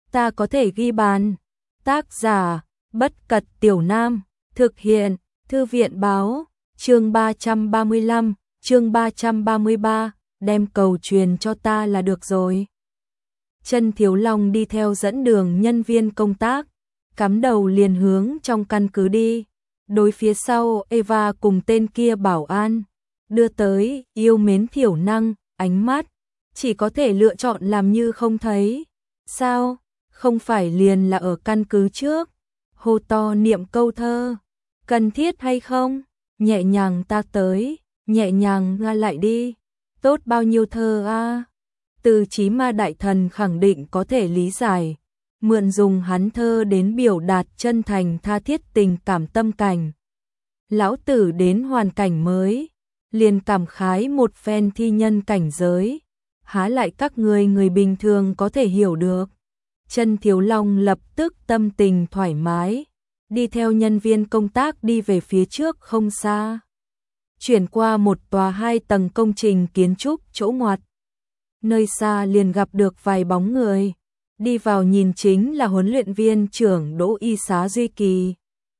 ta có thể ghi bàn. Tác giả, Bất Cật Tiểu Nam, thực hiện, Thư viện báo, chương 335, chương 333, đem cầu truyền cho ta là được rồi. Chân Thiếu Long đi theo dẫn đường nhân viên công tác, cắm đầu liền hướng trong căn cứ đi. Đối phía sau Eva cùng tên kia bảo an, đưa tới yêu mến thiểu năng, ánh mắt, chỉ có thể lựa chọn làm như không thấy. Sao, không phải liền là ở căn cứ trước, hô to niệm câu thơ, cần thiết hay không? Nhẹ nhàng ta tới, nhẹ nhàng ra lại đi, tốt bao nhiêu thơ a. Từ Chí Ma đại thần khẳng định có thể lý giải, mượn dùng hắn thơ đến biểu đạt chân thành tha thiết tình cảm tâm cảnh. Lão tử đến hoàn cảnh mới, liền cảm khái một phen thi nhân cảnh giới, há lại các người bình thường có thể hiểu được. Chân Thiếu Long lập tức tâm tình thoải mái, đi theo nhân viên công tác đi về phía trước không xa. Chuyển qua một tòa 2 tầng công trình kiến trúc chỗ ngoặt. Nơi xa liền gặp được vài bóng người, đi vào nhìn chính là huấn luyện viên trưởng Đỗ Y Xá Duy Kỳ.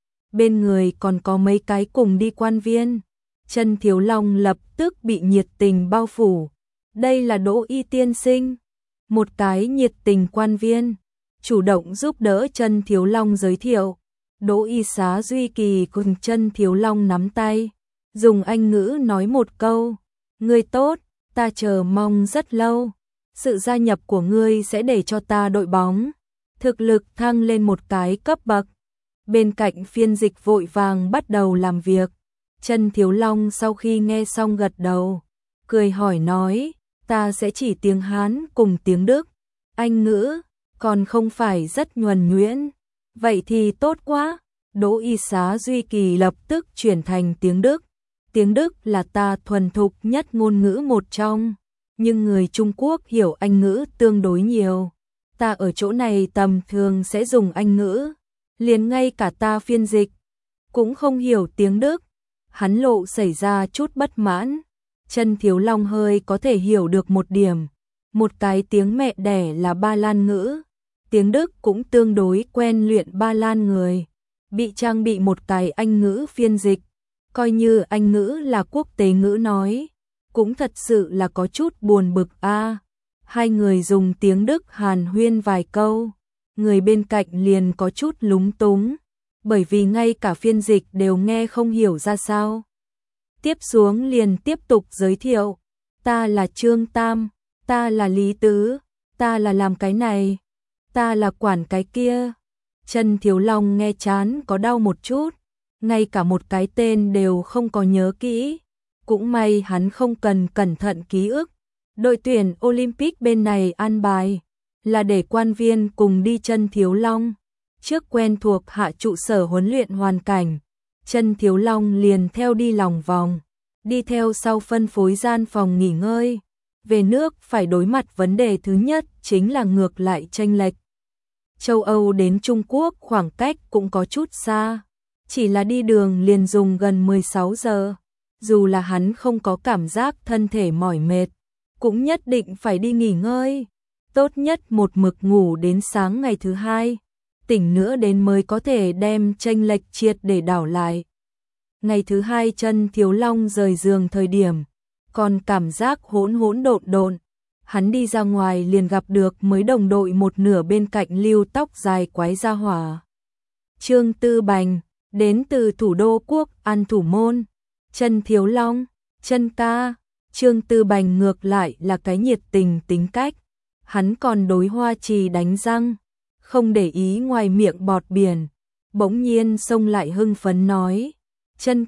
Bên người còn có mấy cái cùng đi quan viên. Chân Thiếu Long lập tức bị nhiệt tình bao phủ. Đây là Đỗ Y tiên sinh, một cái nhiệt tình quan viên, chủ động giúp đỡ Chân Thiếu Long giới thiệu. Đỗ Y Xá Duy Kỳ cùng Chân Thiếu Long nắm tay, dùng Anh ngữ nói một câu, ngươi tốt, ta chờ mong rất lâu. Sự gia nhập của ngươi sẽ để cho ta đội bóng thực lực thăng lên một cái cấp bậc. Bên cạnh phiên dịch vội vàng bắt đầu làm việc. Chân Thiếu Long sau khi nghe xong gật đầu, cười hỏi nói, ta sẽ chỉ tiếng Hán cùng tiếng Đức, Anh ngữ còn không phải rất nhuần nhuyễn. Vậy thì tốt quá. Đỗ Y Xá Duy Kỳ lập tức chuyển thành tiếng Đức. Tiếng Đức là ta thuần thục nhất ngôn ngữ một trong, nhưng người Trung Quốc hiểu Anh ngữ tương đối nhiều. Ta ở chỗ này tầm thường sẽ dùng Anh ngữ, liền ngay cả ta phiên dịch cũng không hiểu tiếng Đức. Hắn lộ xảy ra chút bất mãn. Chân Thiếu Long hơi có thể hiểu được một điểm, một cái tiếng mẹ đẻ là Ba Lan ngữ, tiếng Đức cũng tương đối quen luyện Ba Lan người, bị trang bị một cái Anh ngữ phiên dịch, coi như Anh ngữ là quốc tế ngữ nói, cũng thật sự là có chút buồn bực a. Hai người dùng tiếng Đức hàn huyên vài câu, người bên cạnh liền có chút lúng túng, bởi vì ngay cả phiên dịch đều nghe không hiểu ra sao. Tiếp xuống liền tiếp tục giới thiệu, ta là Trương Tam, ta là Lý Tứ, ta là làm cái này, ta là quản cái kia. Chân Thiếu Long nghe chán có đau một chút, ngay cả một cái tên đều không có nhớ kỹ. Cũng may hắn không cần cẩn thận ký ức. Đội tuyển Olympic bên này an bài là để quan viên cùng đi Chân Thiếu Long trước quen thuộc hạ trụ sở huấn luyện hoàn cảnh. Chân Thiếu Long liền theo đi lòng vòng, đi theo sau phân phối gian phòng nghỉ ngơi. Về nước phải đối mặt vấn đề thứ nhất chính là ngược lại chênh lệch. Châu Âu đến Trung Quốc khoảng cách cũng có chút xa, chỉ là đi đường liền dùng gần 16 giờ. Dù là hắn không có cảm giác thân thể mỏi mệt, cũng nhất định phải đi nghỉ ngơi. Tốt nhất một mực ngủ đến sáng ngày thứ hai, tỉnh nữa đến mới có thể đem chênh lệch triệt để đảo lại. Ngày thứ hai Chân Thiếu Long rời giường thời điểm, còn cảm giác hỗn độn. Hắn đi ra ngoài liền gặp được mới đồng đội một nửa bên cạnh lưu tóc dài quái gia hỏa. Trương Tư Bành, đến từ thủ đô quốc An Thủ Môn. Chân Thiếu Long, Chân ca. Trương Tư Bành ngược lại là cái nhiệt tình tính cách. Hắn còn đối Hoa Trì đánh răng, không để ý ngoài miệng bọt biển. Bỗng nhiên xông lại hưng phấn nói, Chân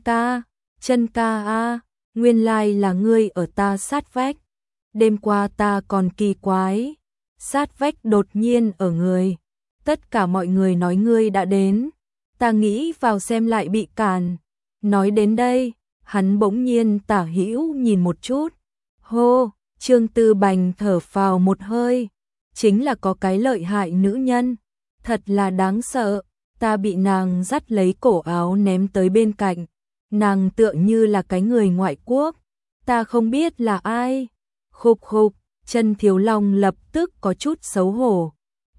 ca a, nguyên lai là ngươi ở ta sát vách. Đêm qua ta còn kỳ quái, sát vách đột nhiên ở người. Tất cả mọi người nói ngươi đã đến, ta nghĩ vào xem lại bị cản. Nói đến đây, hắn bỗng nhiên tả hữu nhìn một chút. Hô, Trương Tư Bành thở phào một hơi. Chính là có cái lợi hại nữ nhân, thật là đáng sợ. Ta bị nàng dắt lấy cổ áo ném tới bên cạnh. Nàng tựa như là cái người ngoại quốc, ta không biết là ai. Khục khục, Chân Thiếu Long lập tức có chút xấu hổ.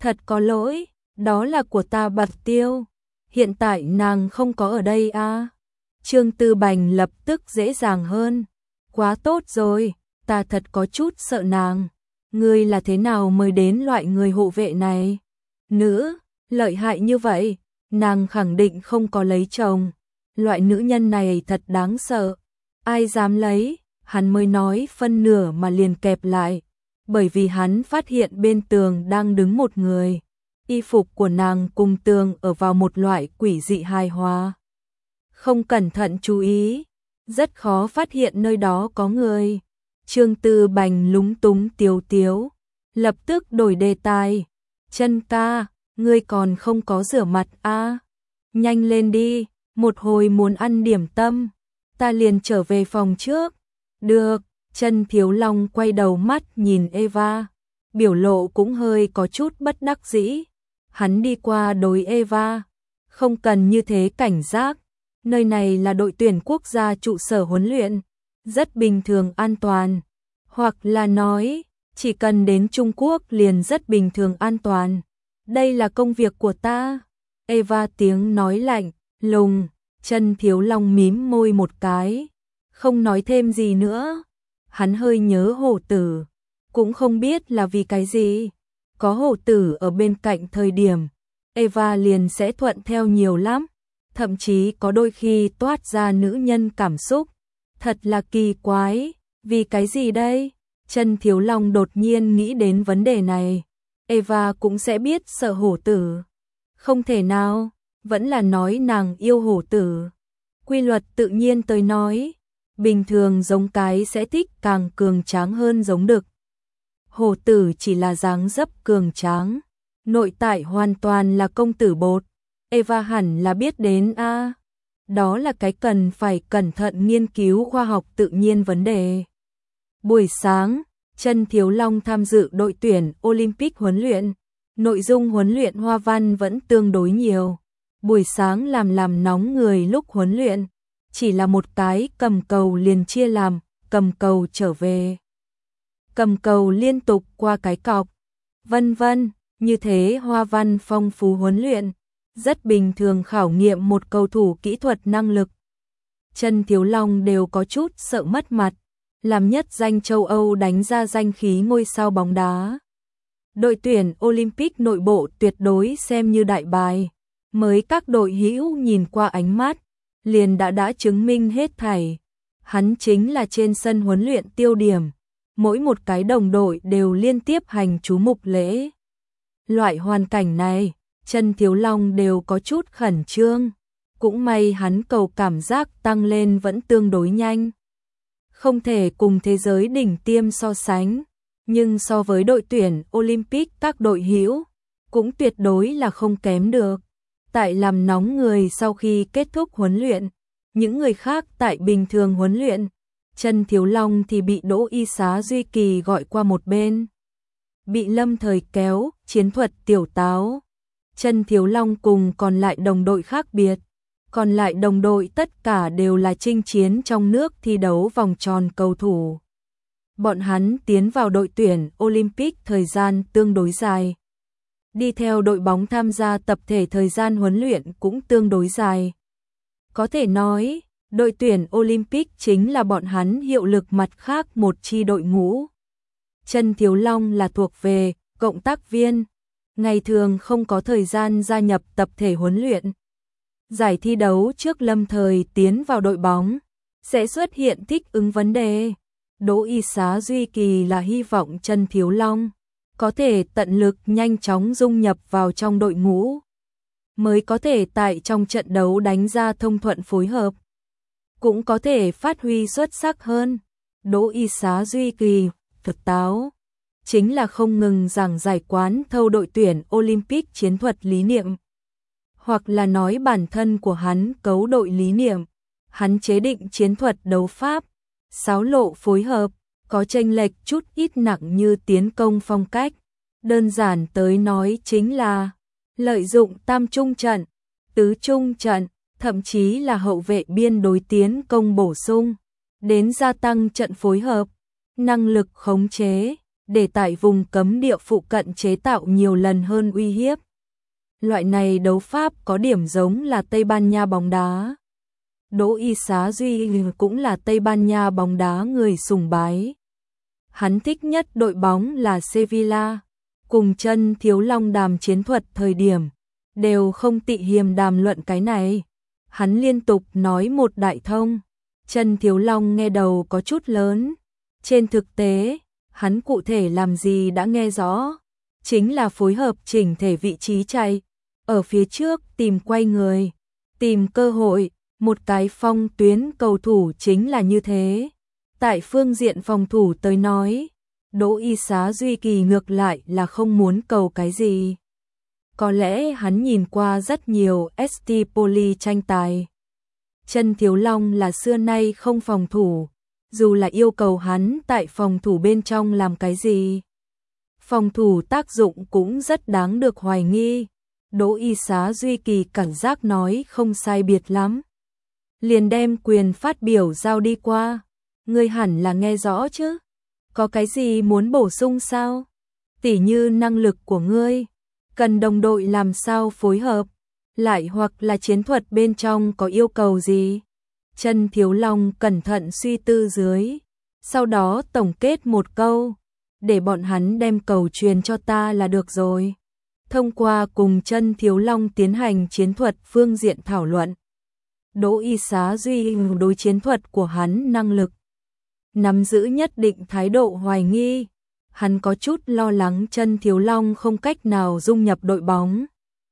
Thật có lỗi, đó là của ta Bạch Tiêu. Hiện tại nàng không có ở đây à? Trương Tư Bành lập tức dễ dàng hơn. Quá tốt rồi, ta thật có chút sợ nàng. Ngươi là thế nào mới đến loại người hộ vệ này? Nữ, lợi hại như vậy, nàng khẳng định không có lấy chồng. Loại nữ nhân này thật đáng sợ. Ai dám lấy, hắn mới nói phân nửa mà liền kẹp lại. Bởi vì hắn phát hiện bên tường đang đứng một người. Y phục của nàng cùng tường ở vào một loại quỷ dị hài hòa. Không cẩn thận chú ý, rất khó phát hiện nơi đó có người. Trương Tư Bành lúng túng tiếu tiếu, lập tức đổi đề tài. Chân ca, ngươi còn không có rửa mặt à? Nhanh lên đi, một hồi muốn ăn điểm tâm, ta liền trở về phòng trước. Được, Chân Thiếu Long quay đầu mắt nhìn Eva, biểu lộ cũng hơi có chút bất đắc dĩ. Hắn đi qua đối Eva, không cần như thế cảnh giác, nơi này là đội tuyển quốc gia trụ sở huấn luyện, rất bình thường an toàn. Hoặc là nói, chỉ cần đến Trung Quốc liền rất bình thường an toàn. Đây là công việc của ta. Eva tiếng nói lạnh, lùng, Chân Thiếu Long mím môi một cái, không nói thêm gì nữa. Hắn hơi nhớ hổ tử, cũng không biết là vì cái gì. Có hổ tử ở bên cạnh thời điểm, Eva liền sẽ thuận theo nhiều lắm, thậm chí có đôi khi toát ra nữ nhân cảm xúc. Thật là kỳ quái, vì cái gì đây? Chân Thiếu Long đột nhiên nghĩ đến vấn đề này. Eva cũng sẽ biết sợ hổ tử. Không thể nào, vẫn là nói nàng yêu hổ tử. Quy luật tự nhiên tới nói, bình thường giống cái sẽ thích càng cường tráng hơn giống đực. Hổ tử chỉ là dáng dấp cường tráng, nội tại hoàn toàn là công tử bột. Eva hẳn là biết đến a. Đó là cái cần phải cẩn thận nghiên cứu khoa học tự nhiên vấn đề. Buổi sáng, Chân Thiếu Long tham dự đội tuyển Olympic huấn luyện. Nội dung huấn luyện hoa văn vẫn tương đối nhiều. Buổi sáng làm nóng người lúc huấn luyện. Chỉ là một cái cầm cầu liền chia làm, cầm cầu trở về, cầm cầu liên tục qua cái cọc, vân vân, như thế hoa văn phong phú huấn luyện, rất bình thường khảo nghiệm một cầu thủ kỹ thuật năng lực. Chân Thiếu Long đều có chút sợ mất mặt, làm nhất danh châu Âu đánh ra danh khí ngôi sao bóng đá. Đội tuyển Olympic nội bộ tuyệt đối xem như đại bài, mới các đội hữu nhìn qua ánh mắt, liền đã chứng minh hết thảy. Hắn chính là trên sân huấn luyện tiêu điểm, mỗi một cái đồng đội đều liên tiếp hành chú mục lễ. Loại hoàn cảnh này, Chân Thiếu Long đều có chút khẩn trương, cũng may hắn cầu cảm giác tăng lên vẫn tương đối nhanh. Không thể cùng thế giới đỉnh tiêm so sánh, nhưng so với đội tuyển Olympic các đội hữu, cũng tuyệt đối là không kém được. Tại làm nóng người sau khi kết thúc huấn luyện, những người khác tại bình thường huấn luyện, Chân Thiếu Long thì bị Đỗ Y Xá Duy Kỳ gọi qua một bên. Bị Lâm Thời kéo, chiến thuật tiểu táo. Chân Thiếu Long cùng còn lại đồng đội khác biệt. Còn lại đồng đội tất cả đều là chinh chiến trong nước thi đấu vòng tròn cầu thủ. Bọn hắn tiến vào đội tuyển Olympic thời gian tương đối dài. Đi theo đội bóng tham gia tập thể thời gian huấn luyện cũng tương đối dài. Có thể nói, đội tuyển Olympic chính là bọn hắn hiệu lực mặt khác một chi đội ngũ. Chân Thiếu Long là thuộc về cộng tác viên, ngày thường không có thời gian gia nhập tập thể huấn luyện. Giải thi đấu trước Lâm Thời tiến vào đội bóng, sẽ xuất hiện thích ứng vấn đề. Đỗ Y Xá Duy Kỳ là hy vọng Chân Thiếu Long có thể tận lực nhanh chóng dung nhập vào trong đội ngũ, mới có thể tại trong trận đấu đánh ra thông thuận phối hợp, cũng có thể phát huy xuất sắc hơn. Đỗ Y Xá Duy Kỳ, thực táo, chính là không ngừng giảng giải quán thâu đội tuyển Olympic chiến thuật lý niệm, hoặc là nói bản thân của hắn cấu đội lý niệm, hắn chế định chiến thuật đấu pháp, xáo lộ phối hợp, có chênh lệch chút ít nặng như tiến công phong cách. Đơn giản tới nói chính là lợi dụng tam trung trận, tứ trung trận, thậm chí là hậu vệ biên đối tiến công bổ sung, đến gia tăng trận phối hợp, năng lực khống chế, để tại vùng cấm địa phụ cận chế tạo nhiều lần hơn uy hiếp. Loại này đấu pháp có điểm giống là Tây Ban Nha bóng đá. Đỗ Issa Duy cũng là Tây Ban Nha bóng đá người sùng bái. Hắn thích nhất đội bóng là Sevilla. Cùng Chân Thiếu Long đàm chiến thuật thời điểm, đều không tị hiềm đàm luận cái này. Hắn liên tục nói một đại thông. Chân Thiếu Long nghe đầu có chút lớn. Trên thực tế, hắn cụ thể làm gì đã nghe rõ. Chính là phối hợp chỉnh thể vị trí chạy. Ở phía trước tìm quay người, tìm cơ hội. Một cái phong tuyến cầu thủ chính là như thế. Tại phương diện phòng thủ tới nói, Đỗ Issa Duy Kỳ ngược lại là không muốn cầu cái gì. Có lẽ hắn nhìn qua rất nhiều Stipoli tranh tài. Chân Thiếu Long là xưa nay không phòng thủ, dù là yêu cầu hắn tại phòng thủ bên trong làm cái gì. Phòng thủ tác dụng cũng rất đáng được hoài nghi. Đỗ Issa Duy Kỳ cảm giác nói không sai biệt lắm. Liền đem quyền phát biểu giao đi qua. Ngươi hẳn là nghe rõ chứ? Có cái gì muốn bổ sung sao? Tỉ như năng lực của ngươi, cần đồng đội làm sao phối hợp, lại hoặc là chiến thuật bên trong có yêu cầu gì? Chân Thiếu Long cẩn thận suy tư dưới, sau đó tổng kết một câu, để bọn hắn đem cầu truyền cho ta là được rồi. Thông qua cùng Chân Thiếu Long tiến hành chiến thuật phương diện thảo luận, Đỗ Issa Duy đối chiến thuật của hắn năng lực nắm giữ nhất định thái độ hoài nghi. Hắn có chút lo lắng Chân Thiếu Long không cách nào dung nhập đội bóng,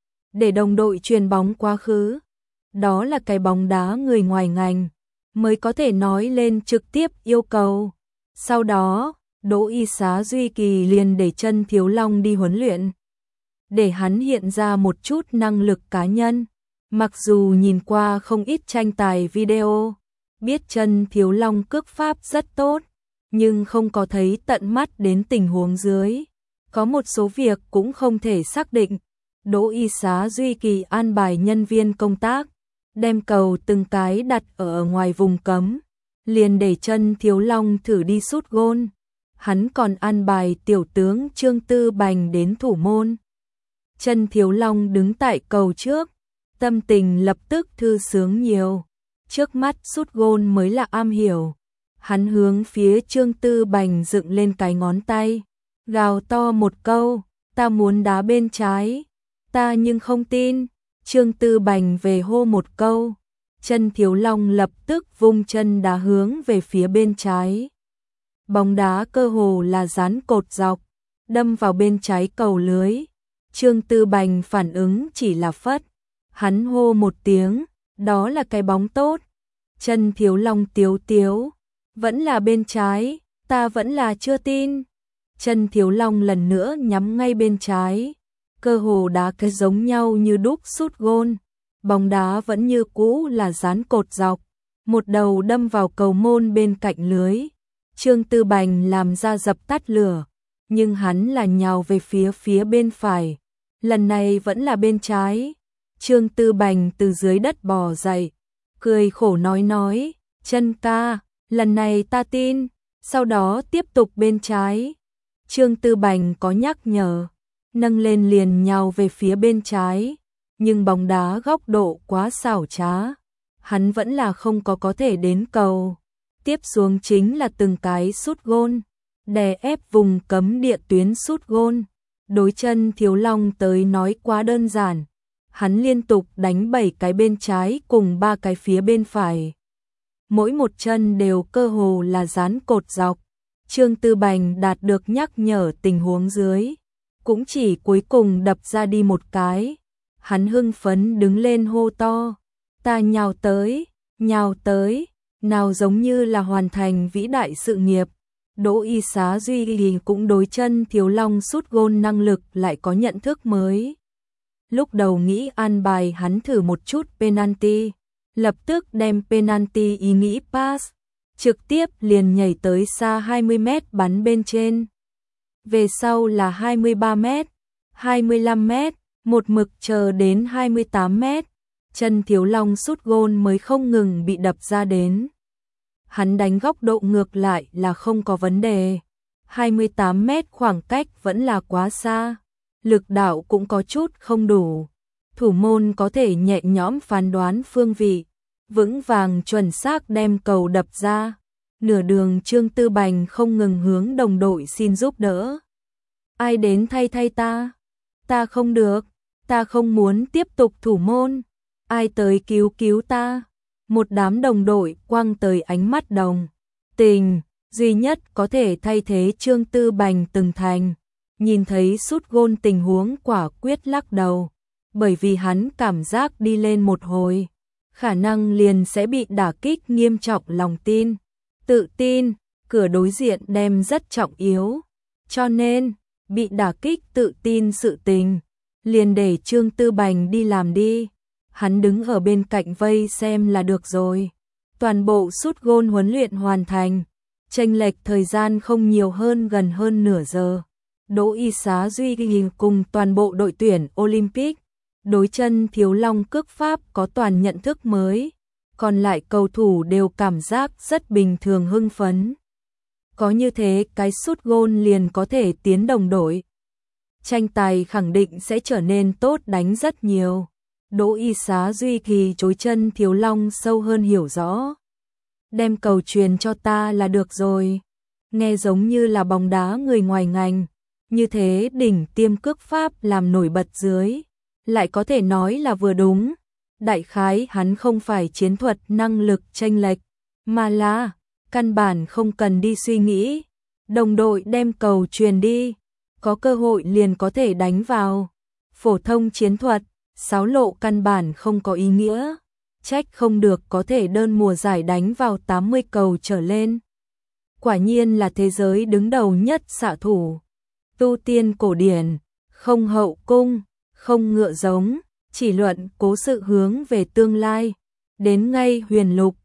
để đồng đội truyền bóng quá khứ. Đó là cái bóng đá người ngoài ngành mới có thể nói lên trực tiếp yêu cầu. Sau đó, Đỗ Issa Duy Kỳ liền để Chân Thiếu Long đi huấn luyện, để hắn hiện ra một chút năng lực cá nhân. Mặc dù nhìn qua không ít tranh tài video, biết Chân Thiếu Long cước pháp rất tốt, nhưng không có thấy tận mắt đến tình huống dưới. Có một số việc cũng không thể xác định. Đỗ Issa Duy Kỳ an bài nhân viên công tác, đem cầu từng cái đặt ở ngoài vùng cấm, liền để Chân Thiếu Long thử đi sút gôn. Hắn còn an bài tiểu tướng Trương Tư Bành đến thủ môn. Chân Thiếu Long đứng tại cầu trước, tâm tình lập tức thư sướng nhiều. Trước mắt sút gôn mới là am hiểu. Hắn hướng phía Trương Tư Bành dựng lên cái ngón tay, gào to một câu, ta muốn đá bên trái, ta nhưng không tin. Trương Tư Bành về hô một câu, Chân Thiếu Long lập tức vung chân đá hướng về phía bên trái. Bóng đá cơ hồ là dán cột dọc, đâm vào bên trái cầu lưới. Trương Tư Bành phản ứng chỉ là phất, hắn hô một tiếng, đó là cái bóng tốt. Chân Thiếu Long tiếu tiếu, vẫn là bên trái, ta vẫn là chưa tin. Chân Thiếu Long lần nữa nhắm ngay bên trái, cơ hồ đá cái giống nhau như đúc sút gôn. Bóng đá vẫn như cũ là dán cột dọc, một đầu đâm vào cầu môn bên cạnh lưới. Trương Tư Bành làm ra dập tắt lửa, nhưng hắn là nhào về phía bên phải. Lần này vẫn là bên trái. Trương Tư Bành từ dưới đất bò dậy, cười khổ nói, Chân ca, lần này ta tin. Sau đó tiếp tục bên trái. Trương Tư Bành có nhắc nhở, nâng lên liền nhào về phía bên trái, nhưng bóng đá góc độ quá xảo trá, hắn vẫn là không có thể đến cầu. Tiếp xuống chính là từng cái sút gôn, đè ép vùng cấm địa tuyến sút gôn. Đối Chân Thiếu Long tới nói quá đơn giản, hắn liên tục đánh 7 cái bên trái cùng 3 cái phía bên phải. Mỗi một chân đều cơ hồ là dán cột dọc. Trương Tư Bành đạt được nhắc nhở tình huống dưới, cũng chỉ cuối cùng đập ra đi một cái. Hắn hưng phấn đứng lên hô to, ta nhào tới, nào giống như là hoàn thành vĩ đại sự nghiệp. Đỗ Issa Duy Kỳ cũng đối Chân Thiếu Long sút gôn năng lực lại có nhận thức mới. Lúc đầu nghĩ an bài hắn thử một chút penalty, lập tức đem penalty ý nghĩ pass, trực tiếp liền nhảy tới xa 20 mét bắn bên trên. Về sau là 23 mét, 25 mét, một mực chờ đến 28 mét. Chân Thiếu Long sút gôn mới không ngừng bị đập ra đến. Hắn đánh góc độ ngược lại là không có vấn đề. 28 mét khoảng cách vẫn là quá xa, lực đạo cũng có chút không đủ. Thủ môn có thể nhẹ nhõm phán đoán phương vị, vững vàng chuẩn xác đem cầu đập ra. Nửa đường Trương Tư Bành không ngừng hướng đồng đội xin giúp đỡ. Ai đến thay ta? Ta không được, ta không muốn tiếp tục thủ môn. Ai tới cứu ta? Một đám đồng đội quăng tới ánh mắt đồng tình, duy nhất có thể thay thế Trương Tư Bành từng thành. Nhìn thấy sút gôn tình huống quả quyết lắc đầu, bởi vì hắn cảm giác đi lên một hồi, khả năng liền sẽ bị đả kích nghiêm trọng lòng tin. Tự tin, cửa đối diện đem rất trọng yếu, cho nên, bị đả kích tự tin sự tình, liền để Trương Tư Bành đi làm đi. Hắn đứng ở bên cạnh vây xem là được rồi. Toàn bộ sút gôn huấn luyện hoàn thành, chênh lệch thời gian không nhiều hơn gần hơn nửa giờ. Đỗ Y Xá Duy ghi cùng toàn bộ đội tuyển Olympic, đối chân Thiếu Long cước pháp có toàn nhận thức mới, còn lại cầu thủ đều cảm giác rất bình thường hưng phấn. Có như thế cái sút gôn liền có thể tiến đồng đội. Tranh tài khẳng định sẽ trở nên tốt đánh rất nhiều. Đỗ Y Xá Duy thì chối chân Thiếu Long sâu hơn hiểu rõ. Đem cầu truyền cho ta là được rồi. Nghe giống như là bóng đá người ngoài ngành. Như thế đỉnh tiêm cước pháp làm nổi bật dưới. Lại có thể nói là vừa đúng. Đại khái hắn không phải chiến thuật năng lực chênh lệch, mà là căn bản không cần đi suy nghĩ. Đồng đội đem cầu truyền đi, có cơ hội liền có thể đánh vào. Phổ thông chiến thuật, sáo lộ căn bản không có ý nghĩa. Trách không được có thể đơn mùa giải đánh vào 80 cầu trở lên. Quả nhiên là thế giới đứng đầu nhất xạ thủ. Tu tiên cổ điển, không hậu cung, không ngựa giống, chỉ luận cố sự hướng về tương lai. Đến ngay huyền lục,